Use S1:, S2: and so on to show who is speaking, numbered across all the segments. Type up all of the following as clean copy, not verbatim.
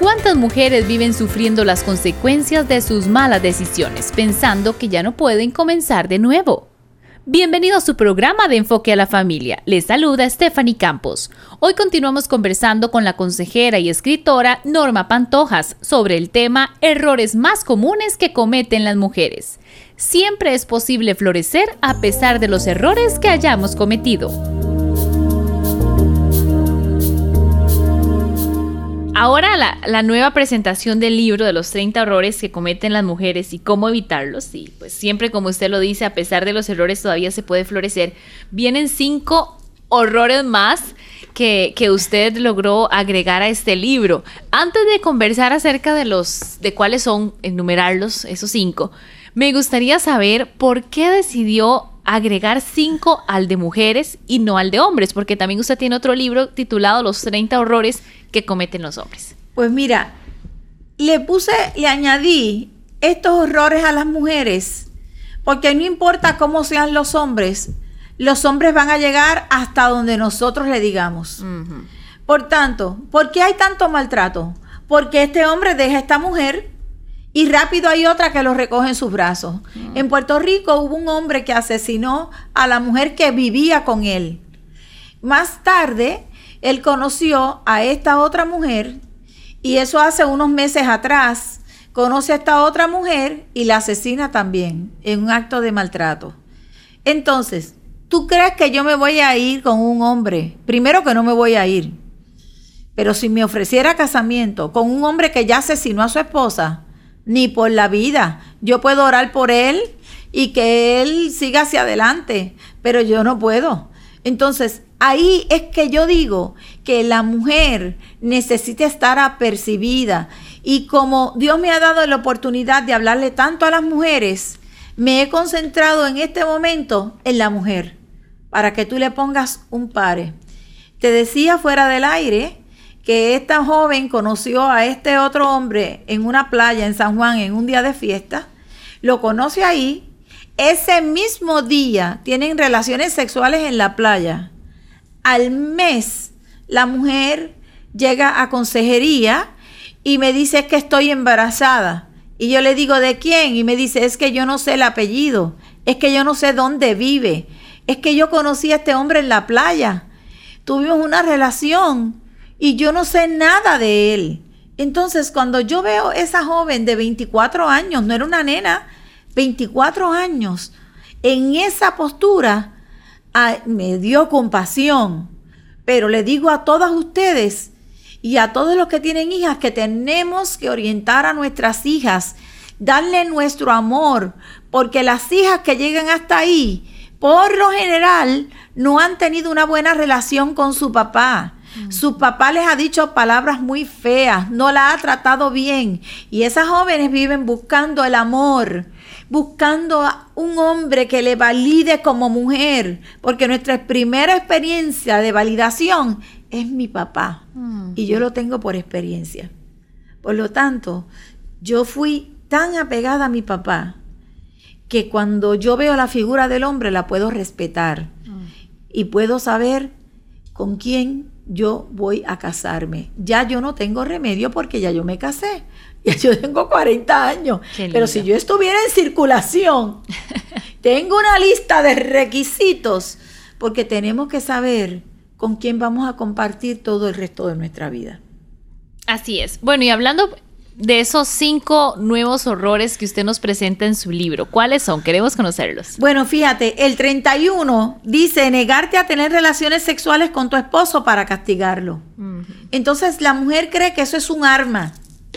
S1: ¿Cuántas mujeres viven sufriendo las consecuencias de sus malas decisiones, pensando que ya no pueden comenzar de nuevo? Bienvenido a su programa de Enfoque a la Familia. Les saluda Stephanie Campos. Hoy continuamos conversando con la consejera y escritora Norma Pantojas sobre el tema errores más comunes que cometen las mujeres. Siempre es posible florecer a pesar de los errores que hayamos cometido. Ahora la nueva presentación del libro de los 30 errores que cometen las mujeres y cómo evitarlos. Y pues siempre, como usted lo dice, a pesar de los errores todavía se puede florecer. Vienen 5 horrores más que usted logró agregar a este libro. Antes de conversar acerca de cuáles son, enumerarlos, esos 5, me gustaría saber por qué decidió agregar 5 al de mujeres y no al de hombres, porque también usted tiene otro libro titulado Los 30 horrores que cometen los hombres.
S2: Pues mira, le añadí estos horrores a las mujeres, porque no importa cómo sean los hombres van a llegar hasta donde nosotros le digamos. Uh-huh. Por tanto, ¿por qué hay tanto maltrato? Porque este hombre deja a esta mujer y rápido hay otra que lo recoge en sus brazos. Uh-huh. En Puerto Rico hubo un hombre que asesinó a la mujer que vivía con él. Más tarde, él conoció a esta otra mujer, y eso hace unos meses atrás, conoce a esta otra mujer y la asesina también en un acto de maltrato. Entonces, ¿tú crees que yo me voy a ir con un hombre? Primero que no me voy a ir, pero si me ofreciera casamiento con un hombre que ya asesinó a su esposa, ni por la vida. Yo puedo orar por él y que él siga hacia adelante, pero yo no puedo. Entonces, ahí es que yo digo que la mujer necesita estar apercibida, y como Dios me ha dado la oportunidad de hablarle tanto a las mujeres, me he concentrado en este momento en la mujer, para que tú le pongas un pare. Te decía fuera del aire que esta joven conoció a este otro hombre en una playa en San Juan en un día de fiesta, lo conoce ahí, ese mismo día tienen relaciones sexuales en la playa. Al mes, la mujer llega a consejería y me dice, es que estoy embarazada. Y yo le digo, ¿de quién? Y me dice, es que yo no sé el apellido, es que yo no sé dónde vive, es que yo conocí a este hombre en la playa, tuvimos una relación y yo no sé nada de él. Entonces, cuando yo veo esa joven de 24 años, no era una nena, 24 años, en esa postura, me dio compasión. Pero le digo a todas ustedes y a todos los que tienen hijas que tenemos que orientar a nuestras hijas, darle nuestro amor, porque las hijas que llegan hasta ahí, por lo general, no han tenido una buena relación con su papá. Su papá les ha dicho palabras muy feas, no la ha tratado bien, y esas jóvenes viven buscando el amor, buscando a un hombre que le valide como mujer, porque nuestra primera experiencia de validación es mi papá, y yo lo tengo por experiencia. Por lo tanto, yo fui tan apegada a mi papá que cuando yo veo la figura del hombre la puedo respetar y puedo saber con quién yo voy a casarme. Ya yo no tengo remedio porque ya yo me casé. Ya yo tengo 40 años. Pero si yo estuviera en circulación, tengo una lista de requisitos, porque tenemos que saber con quién vamos a compartir todo el resto de nuestra vida.
S1: Así es. Bueno, y hablando de esos 5 nuevos horrores que usted nos presenta en su libro, ¿cuáles son? Queremos conocerlos.
S2: Bueno, fíjate, el 31 dice negarte a tener relaciones sexuales con tu esposo para castigarlo. Uh-huh. Entonces la mujer cree que eso es un arma.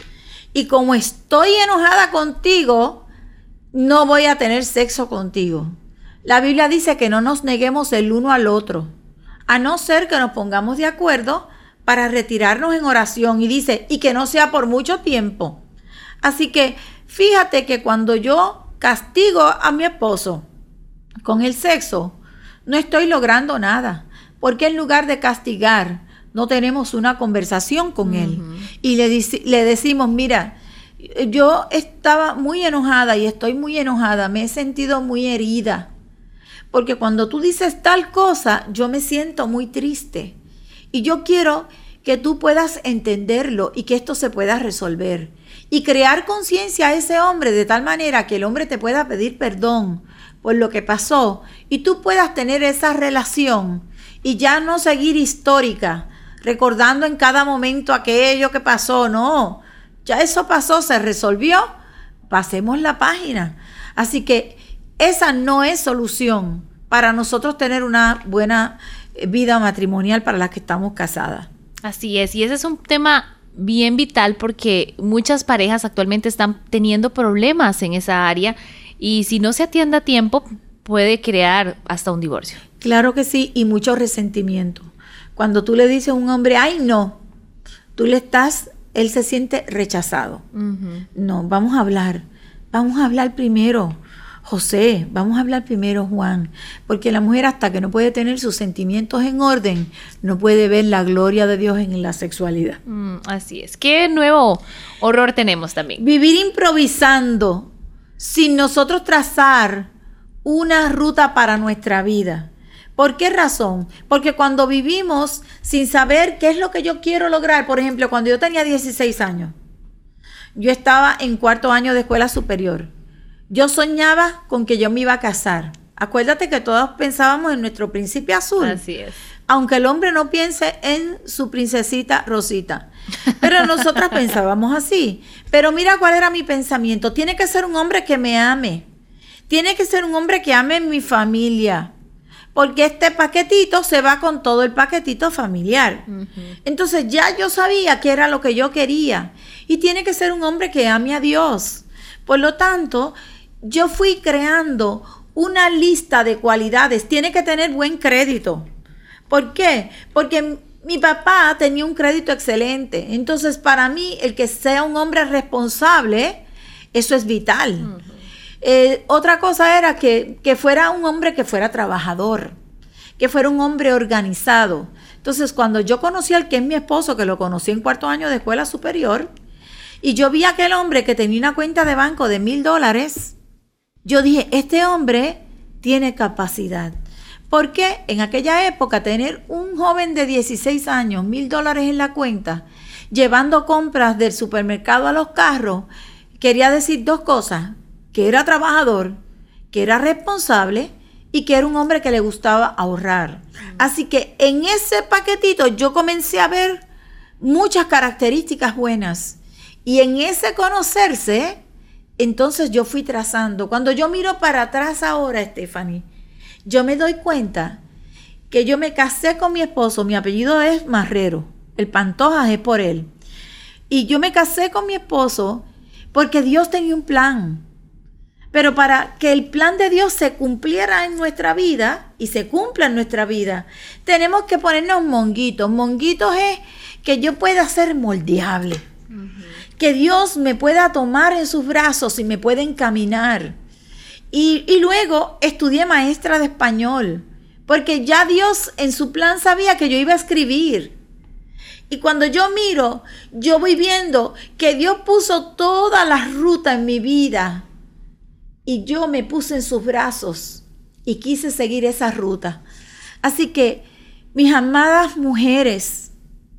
S2: Y como estoy enojada contigo, no voy a tener sexo contigo. La Biblia dice que no nos neguemos el uno al otro, a no ser que nos pongamos de acuerdo para retirarnos en oración, y dice, y que no sea por mucho tiempo. Así que fíjate que cuando yo castigo a mi esposo con el sexo, no estoy logrando nada, porque en lugar de castigar, no tenemos una conversación con él. Y le decimos, mira, yo estaba muy enojada y estoy muy enojada, me he sentido muy herida, porque cuando tú dices tal cosa, yo me siento muy triste. Y yo quiero que tú puedas entenderlo y que esto se pueda resolver. Y crear conciencia a ese hombre de tal manera que el hombre te pueda pedir perdón por lo que pasó y tú puedas tener esa relación y ya no seguir histórica, recordando en cada momento aquello que pasó. No, ya eso pasó, se resolvió, pasemos la página. Así que esa no es solución para nosotros tener una buena vida matrimonial para las que estamos casadas.
S1: Así es, y ese es un tema bien vital porque muchas parejas actualmente están teniendo problemas en esa área y si no se atiende a tiempo puede crear hasta un divorcio.
S2: Claro que sí, y mucho resentimiento. Cuando tú le dices a un hombre, ay no, él se siente rechazado. Uh-huh. No, vamos a hablar primero, José, vamos a hablar primero, Juan, porque la mujer hasta que no puede tener sus sentimientos en orden, no puede ver la gloria de Dios en la sexualidad.
S1: Así es. ¿Qué nuevo horror tenemos también?
S2: Vivir improvisando, sin nosotros trazar una ruta para nuestra vida. ¿Por qué razón? Porque cuando vivimos sin saber qué es lo que yo quiero lograr, por ejemplo, cuando yo tenía 16 años, yo estaba en 4º año de escuela superior. Yo soñaba con que yo me iba a casar. Acuérdate que todos pensábamos en nuestro príncipe azul.
S1: Así es.
S2: Aunque el hombre no piense en su princesita Rosita. Pero nosotras pensábamos así. Pero mira cuál era mi pensamiento. Tiene que ser un hombre que me ame. Tiene que ser un hombre que ame mi familia. Porque este paquetito se va con todo el paquetito familiar. Uh-huh. Entonces ya yo sabía qué era lo que yo quería. Y tiene que ser un hombre que ame a Dios. Por lo tanto, yo fui creando una lista de cualidades. Tiene que tener buen crédito. ¿Por qué? Porque mi papá tenía un crédito excelente. Entonces, para mí, el que sea un hombre responsable, eso es vital. Uh-huh. Otra cosa era que fuera un hombre que fuera trabajador, que fuera un hombre organizado. Entonces, cuando yo conocí al que es mi esposo, que lo conocí en 4º año de escuela superior, y yo vi a aquel hombre que tenía una cuenta de banco de $1,000, yo dije, este hombre tiene capacidad. Porque en aquella época tener un joven de 16 años, $1,000 en la cuenta, llevando compras del supermercado a los carros, quería decir 2 cosas, que era trabajador, que era responsable y que era un hombre que le gustaba ahorrar. Así que en ese paquetito yo comencé a ver muchas características buenas. Y en ese conocerse, entonces yo fui trazando. Cuando yo miro para atrás ahora, Stephanie, yo me doy cuenta que yo me casé con mi esposo. Mi apellido es Marrero. El Pantojas es por él. Y yo me casé con mi esposo porque Dios tenía un plan. Pero para que el plan de Dios se cumpliera en nuestra vida y se cumpla en nuestra vida, tenemos que ponernos monguitos. Monguitos es que yo pueda ser moldeable. Uh-huh. Que Dios me pueda tomar en sus brazos y me pueda encaminar. Y luego estudié maestra de español, porque ya Dios en su plan sabía que yo iba a escribir. Y cuando yo miro, yo voy viendo que Dios puso toda la ruta en mi vida. Y yo me puse en sus brazos y quise seguir esa ruta. Así que, mis amadas mujeres,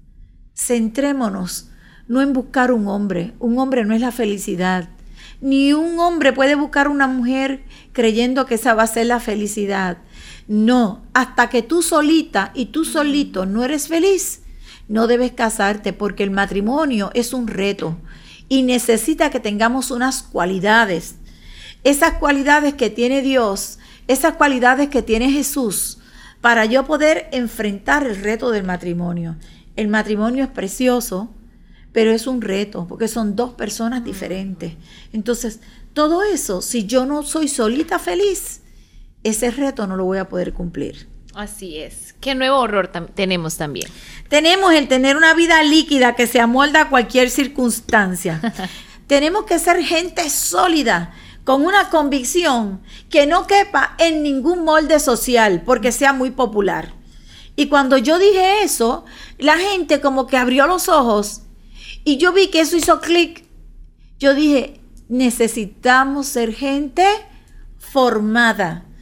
S2: centrémonos no en buscar un hombre. Un hombre no es la felicidad. Ni un hombre puede buscar una mujer creyendo que esa va a ser la felicidad. No, hasta que tú solita y tú solito no eres feliz, no debes casarte, porque el matrimonio es un reto y necesita que tengamos unas cualidades. Esas cualidades que tiene Dios, esas cualidades que tiene Jesús, para yo poder enfrentar el reto del matrimonio. El matrimonio es precioso, pero es un reto, porque son 2 personas diferentes. Entonces, todo eso, si yo no soy solita feliz, ese reto no lo voy a poder cumplir.
S1: Así es. ¿Qué nuevo horror tenemos también?
S2: Tenemos el tener una vida líquida que se amolda a cualquier circunstancia. Tenemos que ser gente sólida, con una convicción que no quepa en ningún molde social porque sea muy popular. Y cuando yo dije eso, la gente como que abrió los ojos y yo vi que eso hizo clic. Yo dije, necesitamos ser gente formada,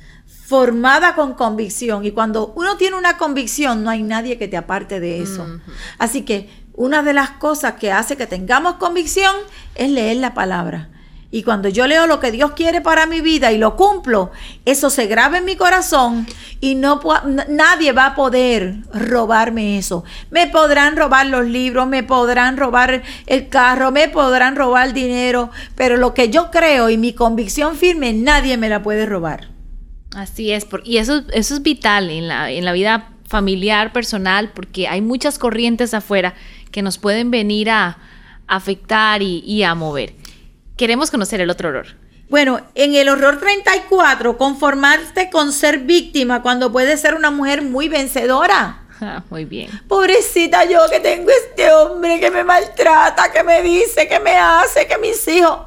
S2: formada con convicción. Y cuando uno tiene una convicción, no hay nadie que te aparte de eso. Así que una de las cosas que hace que tengamos convicción es leer la palabra. Y cuando yo leo lo que Dios quiere para mi vida y lo cumplo, eso se graba en mi corazón y nadie va a poder robarme eso. Me podrán robar los libros, me podrán robar el carro, me podrán robar dinero, pero lo que yo creo y mi convicción firme, nadie me la puede robar.
S1: Así es, y eso es vital en la vida familiar, personal, porque hay muchas corrientes afuera que nos pueden venir a afectar y a mover. Queremos conocer el otro horror.
S2: Bueno, en el horror 34, conformarte con ser víctima cuando puedes ser una mujer muy vencedora.
S1: Muy bien.
S2: Pobrecita yo que tengo este hombre que me maltrata, que me dice, que me hace, que mis hijos.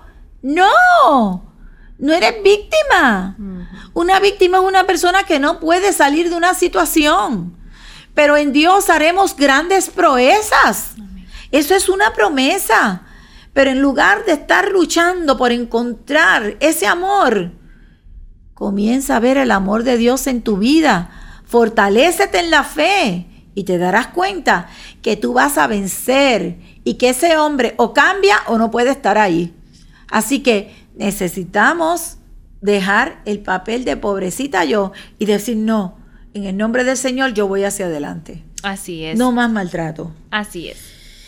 S2: No eres víctima. Una víctima es una persona que no puede salir de una situación. Pero en Dios haremos grandes proezas. Eso es una promesa. Pero en lugar de estar luchando por encontrar ese amor, comienza a ver el amor de Dios en tu vida. Fortalécete en la fe y te darás cuenta que tú vas a vencer y que ese hombre o cambia o no puede estar ahí. Así que necesitamos dejar el papel de pobrecita yo y decir no, en el nombre del Señor yo voy hacia adelante.
S1: Así es.
S2: No más maltrato.
S1: Así es.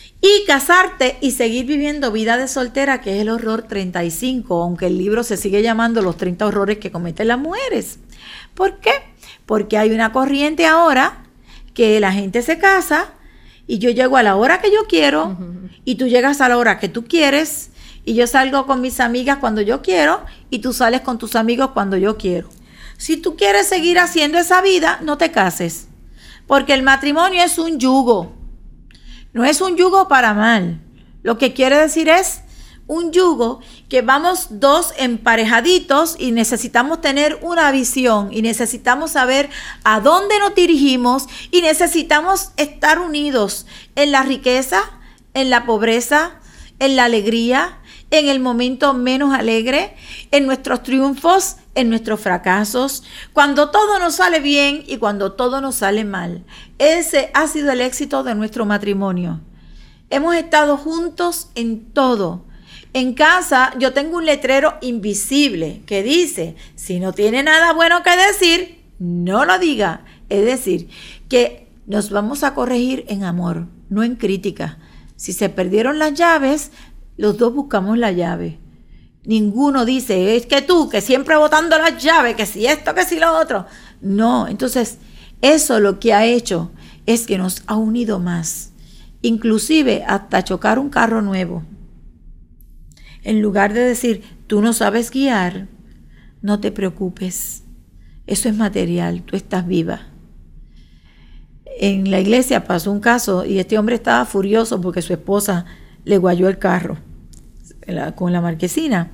S2: Y casarte y seguir viviendo vida de soltera, que es el horror 35, aunque el libro se sigue llamando Los 30 horrores que cometen las mujeres. ¿Por qué? Porque hay una corriente ahora que la gente se casa y yo llego a la hora que yo quiero y tú llegas a la hora que tú quieres y yo salgo con mis amigas cuando yo quiero y tú sales con tus amigos cuando yo quiero. Si tú quieres seguir haciendo esa vida, no te cases, porque el matrimonio es un yugo. No es un yugo para mal. Lo que quiere decir es un yugo que vamos dos emparejaditos y necesitamos tener una visión y necesitamos saber a dónde nos dirigimos y necesitamos estar unidos en la riqueza, en la pobreza, en la alegría, en el momento menos alegre, en nuestros triunfos, en nuestros fracasos, cuando todo nos sale bien y cuando todo nos sale mal. Ese ha sido el éxito de nuestro matrimonio. Hemos estado juntos en todo. En casa yo tengo un letrero invisible que dice, si no tiene nada bueno que decir, no lo diga. Es decir, que nos vamos a corregir en amor, no en crítica. Si se perdieron las llaves, los dos buscamos la llave. Ninguno dice, es que tú, que siempre botando las llaves, que si esto, que si lo otro. No, entonces eso lo que ha hecho es que nos ha unido más. Inclusive hasta chocar un carro nuevo. En lugar de decir, tú no sabes guiar, no te preocupes. Eso es material, tú estás viva. En la iglesia pasó un caso y este hombre estaba furioso porque su esposa le guayó el carro con la marquesina.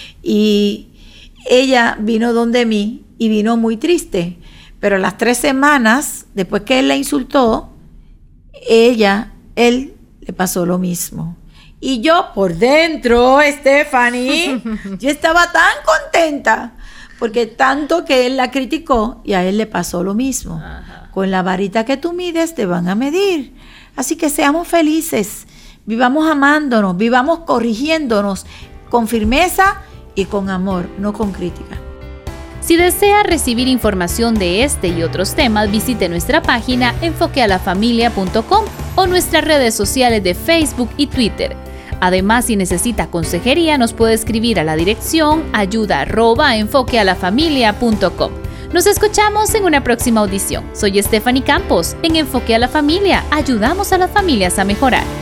S2: Y ella vino donde mí y vino muy triste. Pero a las 3 semanas, después que él la insultó, él le pasó lo mismo. Y yo por dentro, Stephanie, yo estaba tan contenta porque tanto que él la criticó y a él le pasó lo mismo. Ajá. Con la varita que tú mides te van a medir. Así que seamos felices. Vivamos amándonos, vivamos corrigiéndonos con firmeza y con amor, no con crítica.
S1: Si desea recibir información de este y otros temas, visite nuestra página enfoquealafamilia.com o nuestras redes sociales de Facebook y Twitter. Además, si necesita consejería, nos puede escribir a la dirección ayuda@enfoquealafamilia.com. Nos escuchamos en una próxima audición. Soy Stephanie Campos. En Enfoque a la Familia, ayudamos a las familias a mejorar.